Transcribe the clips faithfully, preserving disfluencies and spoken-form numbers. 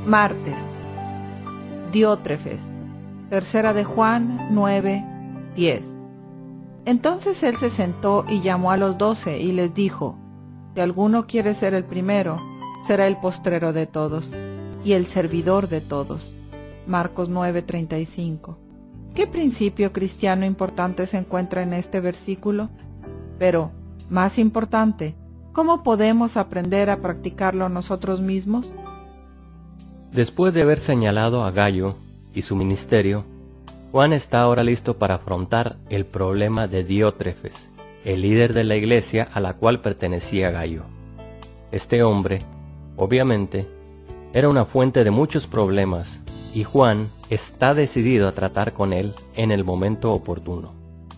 Martes. Diótrefes. Tercera de Juan nueve, diez. Entonces él se sentó y llamó a los doce y les dijo: Si alguno quiere ser el primero, será el postrero de todos y el servidor de todos. Marcos nueve, treinta y cinco. ¿Qué principio cristiano importante se encuentra en este versículo? Pero, más importante, ¿cómo podemos aprender a practicarlo nosotros mismos? Después de haber señalado a Gayo y su ministerio, Juan está ahora listo para afrontar el problema de Diótrefes, el líder de la iglesia a la cual pertenecía Gayo. Este hombre, obviamente, era una fuente de muchos problemas, y Juan está decidido a tratar con él en el momento oportuno.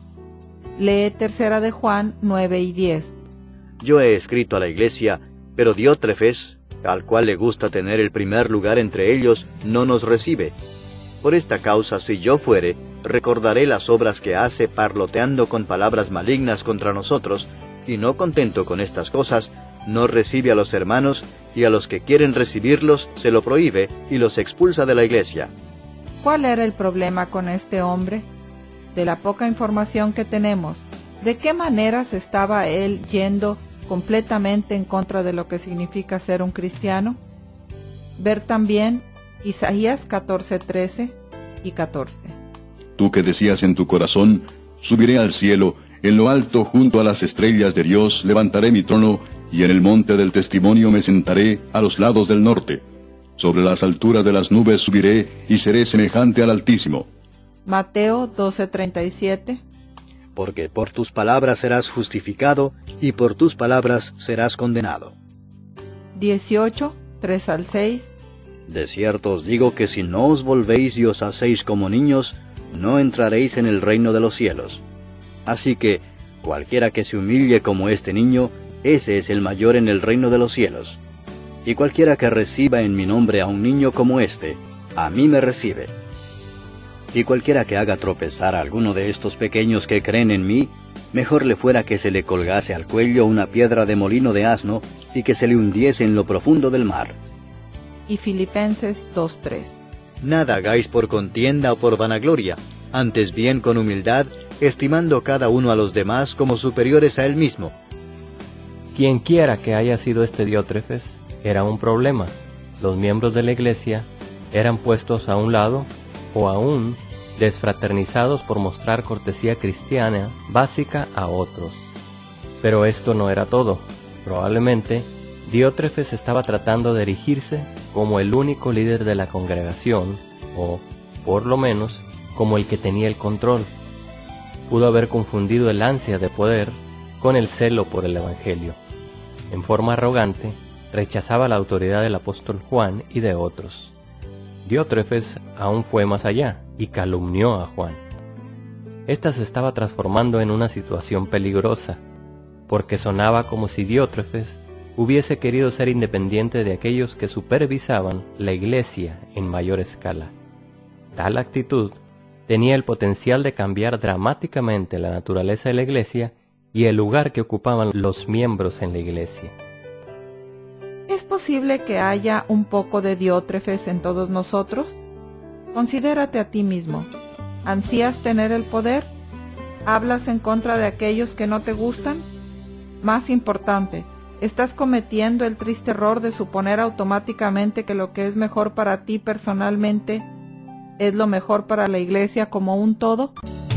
Lee Tercera de Juan nueve y diez. Yo he escrito a la iglesia, pero Diótrefes, al cual le gusta tener el primer lugar entre ellos, no nos recibe. Por esta causa, si yo fuere, recordaré las obras que hace parloteando con palabras malignas contra nosotros, y no contento con estas cosas, no recibe a los hermanos, y a los que quieren recibirlos se lo prohíbe y los expulsa de la iglesia. ¿Cuál era el problema con este hombre? De la poca información que tenemos, ¿de qué maneras estaba él yendo completamente en contra de lo que significa ser un cristiano? Ver también Isaías catorce, trece y catorce. Tú que decías en tu corazón: subiré al cielo, en lo alto junto a las estrellas de Dios levantaré mi trono, y en el monte del testimonio me sentaré a los lados del norte. Sobre las alturas de las nubes subiré, y seré semejante al Altísimo. Mateo doce, treinta y siete. Porque por tus palabras serás justificado, y por tus palabras serás condenado. dieciocho, tres al seis. De cierto os digo que si no os volvéis y os hacéis como niños, no entraréis en el reino de los cielos. Así que, cualquiera que se humille como este niño, ese es el mayor en el reino de los cielos. Y cualquiera que reciba en mi nombre a un niño como este, a mí me recibe. Y cualquiera que haga tropezar a alguno de estos pequeños que creen en mí, mejor le fuera que se le colgase al cuello una piedra de molino de asno, y que se le hundiese en lo profundo del mar. Y Filipenses dos, tres. Nada hagáis por contienda o por vanagloria, antes bien con humildad, estimando cada uno a los demás como superiores a él mismo. Quien quiera que haya sido este Diótrefes, era un problema. Los miembros de la iglesia eran puestos a un lado, o aún desfraternizados por mostrar cortesía cristiana básica a otros. Pero esto no era todo. Probablemente Diótrefes estaba tratando de erigirse como el único líder de la congregación, o, por lo menos, como el que tenía el control. Pudo haber confundido el ansia de poder con el celo por el Evangelio. En forma arrogante, rechazaba la autoridad del apóstol Juan y de otros. Diótrefes aún fue más allá y calumnió a Juan. Esta se estaba transformando en una situación peligrosa, porque sonaba como si Diótrefes hubiese querido ser independiente de aquellos que supervisaban la iglesia en mayor escala. Tal actitud tenía el potencial de cambiar dramáticamente la naturaleza de la iglesia y el lugar que ocupaban los miembros en la iglesia. ¿Es posible que haya un poco de Diótrefes en todos nosotros? Considérate a ti mismo. ¿Ansías tener el poder? ¿Hablas en contra de aquellos que no te gustan? Más importante, ¿estás cometiendo el triste error de suponer automáticamente que lo que es mejor para ti personalmente es lo mejor para la iglesia como un todo?